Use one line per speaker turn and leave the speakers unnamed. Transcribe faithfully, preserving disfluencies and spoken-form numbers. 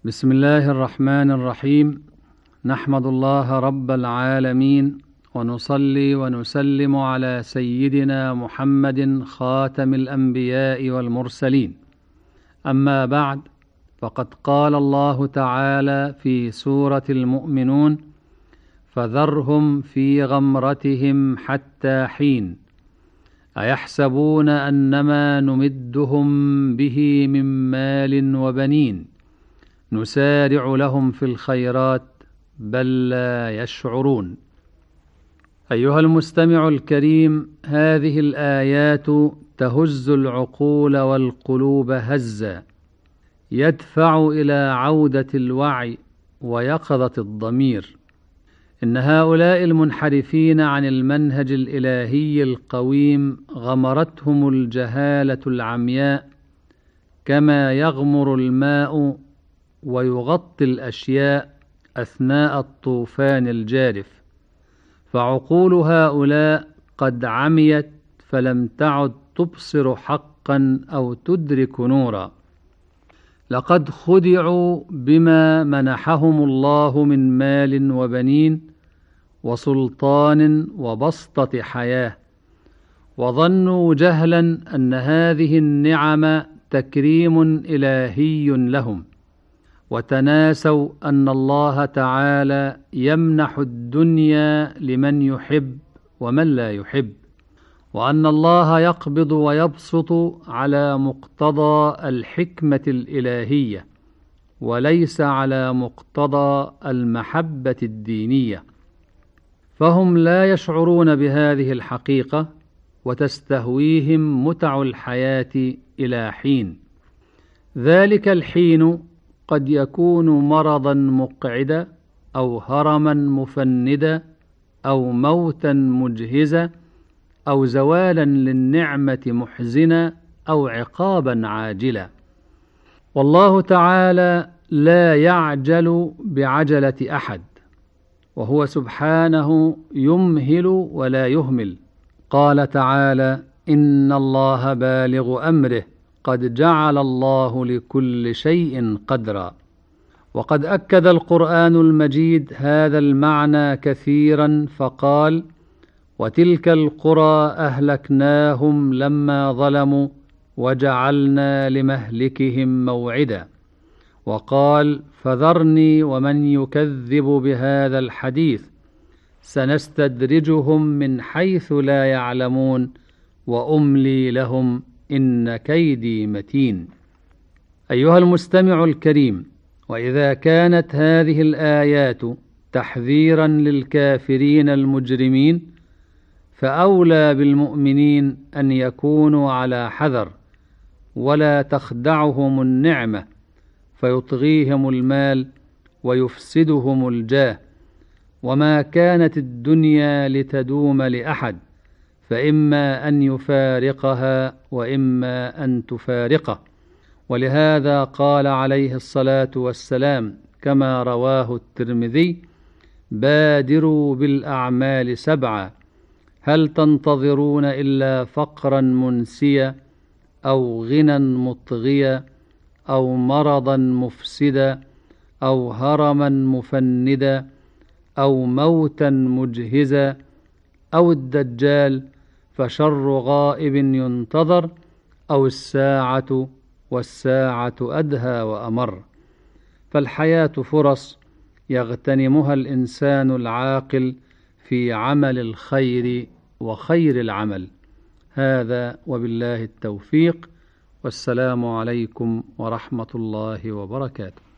بسم الله الرحمن الرحيم. نحمد الله رب العالمين، ونصلي ونسلم على سيدنا محمد خاتم الأنبياء والمرسلين. أما بعد، فقد قال الله تعالى في سورة المؤمنون: فذرهم في غمرتهم حتى حين أيحسبون أنما نمدهم به من مال وبنين نسارع لهم في الخيرات بل لا يشعرون. أيها المستمع الكريم، هذه الآيات تهز العقول والقلوب هزا، يدفع إلى عودة الوعي ويقظة الضمير. إن هؤلاء المنحرفين عن المنهج الإلهي القويم غمرتهم الجهالة العمياء، كما يغمر الماء ويغطي الأشياء أثناء الطوفان الجارف، فعقول هؤلاء قد عميت فلم تعد تبصر حقا أو تدرك نورا. لقد خدعوا بما منحهم الله من مال وبنين وسلطان وبسطة حياة، وظنوا جهلا أن هذه النعم تكريم إلهي لهم، وتناسوا أن الله تعالى يمنح الدنيا لمن يحب ومن لا يحب، وأن الله يقبض ويبسط على مقتضى الحكمة الإلهية وليس على مقتضى المحبة الدينية. فهم لا يشعرون بهذه الحقيقة، وتستهويهم متع الحياة إلى حين. ذلك الحين قد يكون مرضا مقعدا، أو هرما مفندا، أو موتا مجهزا، أو زوالا للنعمة محزنا، أو عقابا عاجلا. والله تعالى لا يعجل بعجلة أحد، وهو سبحانه يمهل ولا يهمل. قال تعالى: إن الله بالغ أمره قد جعل الله لكل شيء قدرا. وقد أكد القرآن المجيد هذا المعنى كثيرا، فقال: وتلك القرى أهلكناهم لما ظلموا وجعلنا لمهلكهم موعدا. وقال: فذرني ومن يكذب بهذا الحديث سنستدرجهم من حيث لا يعلمون وأملي لهم إن كيدي متين. أيها المستمع الكريم، وإذا كانت هذه الآيات تحذيرا للكافرين المجرمين، فأولى بالمؤمنين أن يكونوا على حذر، ولا تخدعهم النعمة فيطغيهم المال ويفسدهم الجاه. وما كانت الدنيا لتدوم لأحد، فإما أن يفارقها وإما أن تفارقه. ولهذا قال عليه الصلاة والسلام كما رواه الترمذي: بادروا بالأعمال سبعا، هل تنتظرون إلا فقرا منسيا، أو غنى مطغيا، أو مرضا مفسدا، أو هرما مفندا، أو موتا مجهزا، أو الدجال فشر غائب ينتظر، أو الساعة والساعة أدهى وأمر. فالحياة فرص يغتنمها الإنسان العاقل في عمل الخير وخير العمل. هذا وبالله التوفيق، والسلام عليكم ورحمة الله وبركاته.